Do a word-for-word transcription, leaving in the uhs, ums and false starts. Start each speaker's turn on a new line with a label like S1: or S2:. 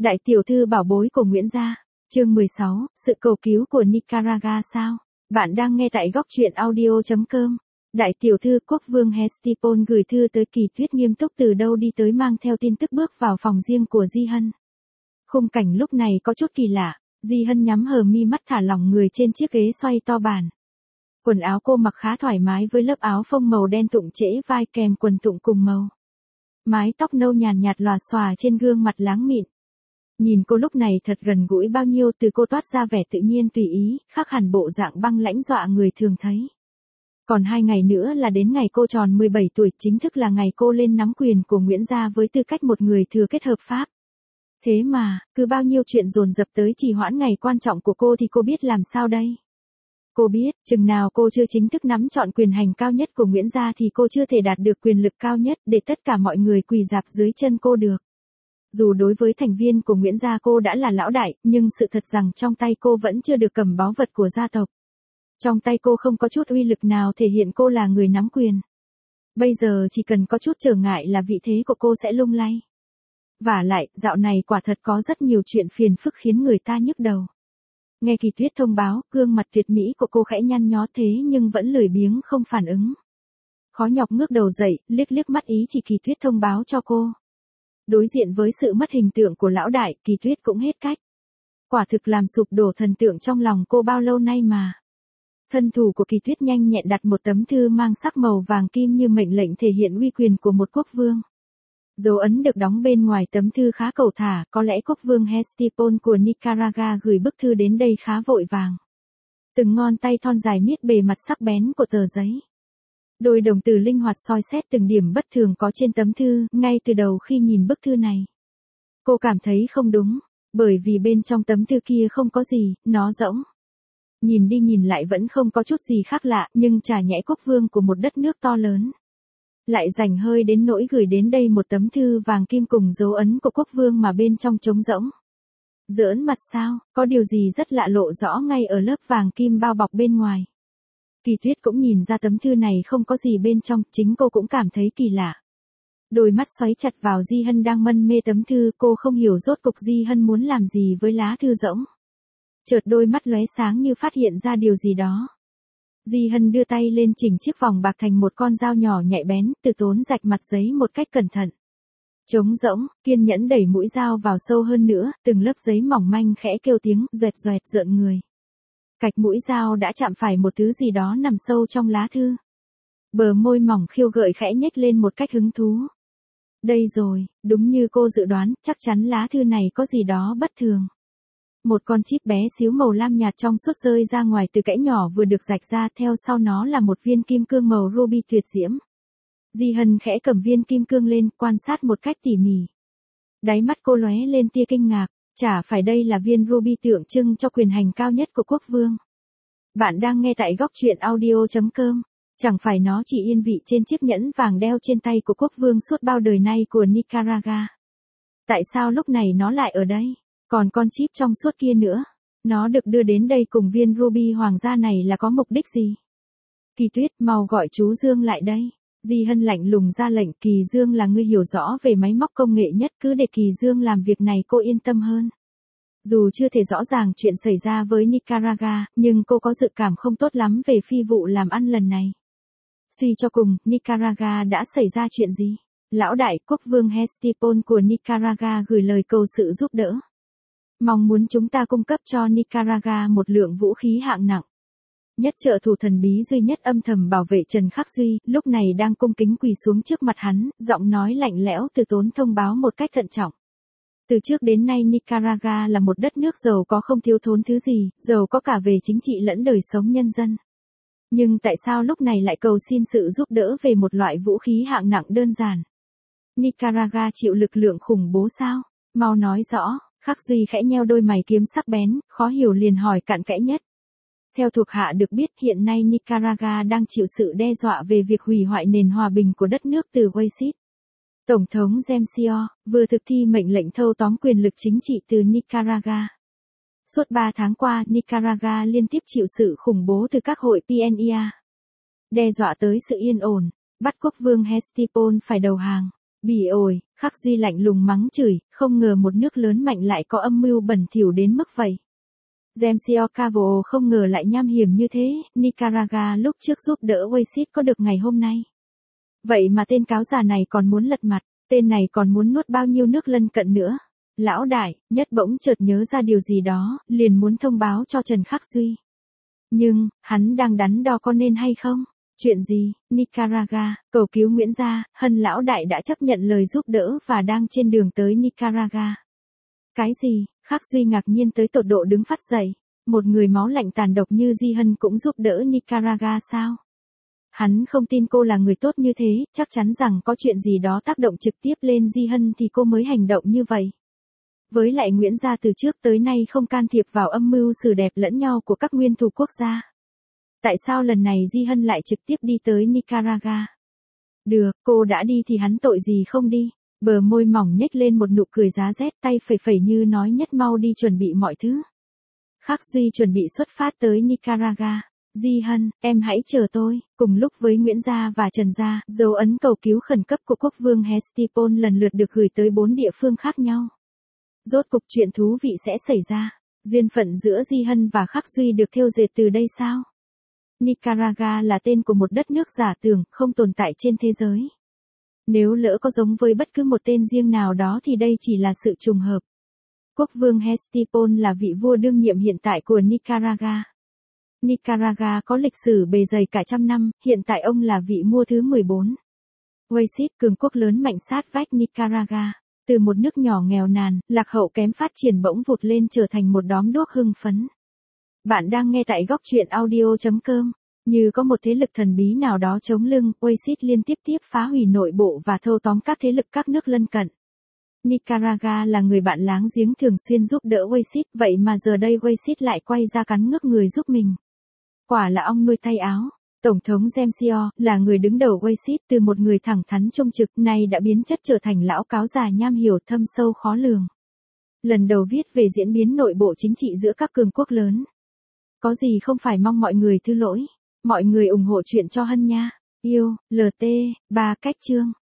S1: Đại tiểu thư bảo bối của Nguyễn gia, chương mười sáu, sự cầu cứu của Nicaragua sao? Bạn đang nghe tại góc truyện audio chấm com. Đại tiểu thư quốc vương Hestipon gửi thư tới Kỳ Tuyết nghiêm túc từ đâu đi tới mang theo tin tức bước vào phòng riêng của Di Hân. Khung cảnh lúc này có chút kỳ lạ, Di Hân nhắm hờ mi mắt thả lỏng người trên chiếc ghế xoay to bản. Quần áo cô mặc khá thoải mái với lớp áo phông màu đen tụng trễ vai kèm quần tụng cùng màu. Mái tóc nâu nhàn nhạt lòa xòa trên gương mặt láng mịn. Nhìn cô lúc này thật gần gũi bao nhiêu, từ cô toát ra vẻ tự nhiên tùy ý, khác hẳn bộ dạng băng lãnh dọa người thường thấy. Còn hai ngày nữa là đến ngày cô tròn mười bảy tuổi, chính thức là ngày cô lên nắm quyền của Nguyễn gia với tư cách một người thừa kết hợp pháp. Thế mà, cứ bao nhiêu chuyện dồn dập tới trì hoãn ngày quan trọng của cô thì cô biết làm sao đây? Cô biết, chừng nào cô chưa chính thức nắm trọn quyền hành cao nhất của Nguyễn gia thì cô chưa thể đạt được quyền lực cao nhất để tất cả mọi người quỳ rạp dưới chân cô được. Dù đối với thành viên của Nguyễn gia cô đã là lão đại, nhưng sự thật rằng trong tay cô vẫn chưa được cầm báu vật của gia tộc. Trong tay cô không có chút uy lực nào thể hiện cô là người nắm quyền. Bây giờ chỉ cần có chút trở ngại là vị thế của cô sẽ lung lay. Vả lại, dạo này quả thật có rất nhiều chuyện phiền phức khiến người ta nhức đầu. Nghe Kỳ Tuyết thông báo, gương mặt tuyệt mỹ của cô khẽ nhăn nhó thế nhưng vẫn lười biếng không phản ứng. Khó nhọc ngước đầu dậy, liếc liếc mắt ý chỉ Kỳ Tuyết thông báo cho cô. Đối diện với sự mất hình tượng của lão đại, Kỳ Tuyết cũng hết cách. Quả thực làm sụp đổ thần tượng trong lòng cô bao lâu nay mà. Thân thủ của Kỳ Tuyết nhanh nhẹn đặt một tấm thư mang sắc màu vàng kim như mệnh lệnh thể hiện uy quyền của một quốc vương. Dấu ấn được đóng bên ngoài tấm thư khá cầu thả, có lẽ quốc vương Hestipon của Nicaragua gửi bức thư đến đây khá vội vàng. Từng ngón tay thon dài miết bề mặt sắc bén của tờ giấy. Đôi đồng tử linh hoạt soi xét từng điểm bất thường có trên tấm thư, ngay từ đầu khi nhìn bức thư này. Cô cảm thấy không đúng, bởi vì bên trong tấm thư kia không có gì, nó rỗng. Nhìn đi nhìn lại vẫn không có chút gì khác lạ, nhưng chả nhẽ quốc vương của một đất nước to lớn lại dành hơi đến nỗi gửi đến đây một tấm thư vàng kim cùng dấu ấn của quốc vương mà bên trong trống rỗng. Giỡn mặt sao, có điều gì rất lạ lộ rõ ngay ở lớp vàng kim bao bọc bên ngoài. Kỳ Tuyết cũng nhìn ra tấm thư này không có gì bên trong, chính cô cũng cảm thấy kỳ lạ. Đôi mắt xoáy chặt vào Di Hân đang mân mê tấm thư, cô không hiểu rốt cục Di Hân muốn làm gì với lá thư rỗng. Chợt đôi mắt lóe sáng như phát hiện ra điều gì đó. Di Hân đưa tay lên chỉnh chiếc vòng bạc thành một con dao nhỏ nhạy bén, từ tốn rạch mặt giấy một cách cẩn thận. Trống rỗng, kiên nhẫn đẩy mũi dao vào sâu hơn nữa, từng lớp giấy mỏng manh khẽ kêu tiếng, doẹt doẹt rợn người. Cạch mũi dao đã chạm phải một thứ gì đó nằm sâu trong lá thư. Bờ môi mỏng khiêu gợi khẽ nhếch lên một cách hứng thú. Đây rồi, đúng như cô dự đoán, chắc chắn lá thư này có gì đó bất thường. Một con chip bé xíu màu lam nhạt trong suốt rơi ra ngoài từ kẽ nhỏ vừa được rạch ra, theo sau nó là một viên kim cương màu ruby tuyệt diễm. Di Hân khẽ cầm viên kim cương lên, quan sát một cách tỉ mỉ. Đáy mắt cô lóe lên tia kinh ngạc, chả phải đây là viên ruby tượng trưng cho quyền hành cao nhất của quốc vương. Bạn đang nghe tại góc truyện audio chấm com. Chẳng phải nó chỉ yên vị trên chiếc nhẫn vàng đeo trên tay của quốc vương suốt bao đời nay của Nicaragua. Tại sao lúc này nó lại ở đây? Còn con chip trong suốt kia nữa, nó được đưa đến đây cùng viên ruby hoàng gia này là có mục đích gì? Kỳ Tuyết, mau gọi chú Dương lại đây. Di Hân lạnh lùng ra lệnh, Kỳ Dương là người hiểu rõ về máy móc công nghệ nhất, cứ để Kỳ Dương làm việc này cô yên tâm hơn. Dù chưa thể rõ ràng chuyện xảy ra với Nicaragua, nhưng cô có dự cảm không tốt lắm về phi vụ làm ăn lần này. Suy cho cùng, Nicaragua đã xảy ra chuyện gì? Lão đại, quốc vương Hestipon của Nicaragua gửi lời cầu sự giúp đỡ. Mong muốn chúng ta cung cấp cho Nicaragua một lượng vũ khí hạng nặng. Nhất trợ thủ thần bí duy nhất âm thầm bảo vệ Trần Khắc Duy, lúc này đang cung kính quỳ xuống trước mặt hắn, giọng nói lạnh lẽo từ tốn thông báo một cách thận trọng. Từ trước đến nay Nicaragua là một đất nước giàu có không thiếu thốn thứ gì, giàu có cả về chính trị lẫn đời sống nhân dân. Nhưng tại sao lúc này lại cầu xin sự giúp đỡ về một loại vũ khí hạng nặng đơn giản? Nicaragua chịu lực lượng khủng bố sao? Mau nói rõ. Khắc Duy khẽ nheo đôi mày kiếm sắc bén, khó hiểu liền hỏi cặn kẽ nhất. Theo thuộc hạ được biết, hiện nay Nicaragua đang chịu sự đe dọa về việc hủy hoại nền hòa bình của đất nước từ Wasit. Tổng thống Jamsio vừa thực thi mệnh lệnh thâu tóm quyền lực chính trị từ Nicaragua. Suốt ba tháng qua, Nicaragua liên tiếp chịu sự khủng bố từ các hội pê en i a. Đe dọa tới sự yên ổn, bắt quốc vương Hestipon phải đầu hàng. Bỉ ổi, Khắc Duy lạnh lùng mắng chửi, không ngờ một nước lớn mạnh lại có âm mưu bẩn thỉu đến mức vậy. James Cavo không ngờ lại nham hiểm như thế, Nicaragua lúc trước giúp đỡ Oasis có được ngày hôm nay. Vậy mà tên cáo già này còn muốn lật mặt, tên này còn muốn nuốt bao nhiêu nước lân cận nữa. Lão đại, nhất bỗng chợt nhớ ra điều gì đó, liền muốn thông báo cho Trần Khắc Duy. Nhưng, hắn đang đắn đo có nên hay không? Chuyện gì? Nicaragua, cầu cứu Nguyễn Gia, Hân lão đại đã chấp nhận lời giúp đỡ và đang trên đường tới Nicaragua. Cái gì? Khắc Duy ngạc nhiên tới tột độ đứng phát dậy. Một người máu lạnh tàn độc như Di Hân cũng giúp đỡ Nicaragua sao? Hắn không tin cô là người tốt như thế, chắc chắn rằng có chuyện gì đó tác động trực tiếp lên Di Hân thì cô mới hành động như vậy. Với lại Nguyễn Gia từ trước tới nay không can thiệp vào âm mưu xử đẹp lẫn nhau của các nguyên thủ quốc gia. Tại sao lần này Di Hân lại trực tiếp đi tới Nicaragua? Được, cô đã đi thì hắn tội gì không đi. Bờ môi mỏng nhếch lên một nụ cười giá rét, tay phẩy phẩy như nói nhất mau đi chuẩn bị mọi thứ. Khắc Duy chuẩn bị xuất phát tới Nicaragua. Di Hân, em hãy chờ tôi. Cùng lúc với Nguyễn Gia và Trần Gia, dấu ấn cầu cứu khẩn cấp của quốc vương Hestipon lần lượt được gửi tới bốn địa phương khác nhau. Rốt cục chuyện thú vị sẽ xảy ra. Duyên phận giữa Di Hân và Khắc Duy được thêu dệt từ đây sao? Nicaragua là tên của một đất nước giả tưởng, không tồn tại trên thế giới. Nếu lỡ có giống với bất cứ một tên riêng nào đó thì đây chỉ là sự trùng hợp. Quốc vương Hestipon là vị vua đương nhiệm hiện tại của Nicaragua. Nicaragua có lịch sử bề dày cả trăm năm, hiện tại ông là vị vua thứ mười bốn. Oasis, cường quốc lớn mạnh sát vách Nicaragua. Từ một nước nhỏ nghèo nàn, lạc hậu kém phát triển bỗng vụt lên trở thành một đóm đuốc hưng phấn. Bạn đang nghe tại góc truyện audio chấm com. Như có một thế lực thần bí nào đó chống lưng, Oasis liên tiếp tiếp phá hủy nội bộ và thâu tóm các thế lực các nước lân cận. Nicaragua là người bạn láng giếng thường xuyên giúp đỡ Oasis, vậy mà giờ đây Oasis lại quay ra cắn ngước người giúp mình. Quả là ong nuôi tay áo. Tổng thống James là người đứng đầu Oasis, từ một người thẳng thắn trung trực, nay đã biến chất trở thành lão cáo già nham hiểm thâm sâu khó lường. Lần đầu viết về diễn biến nội bộ chính trị giữa các cường quốc lớn. Có gì không phải mong mọi người thứ lỗi. Mọi người ủng hộ chuyện cho Hân nha. Yêu, lờ tê, ba cách chương.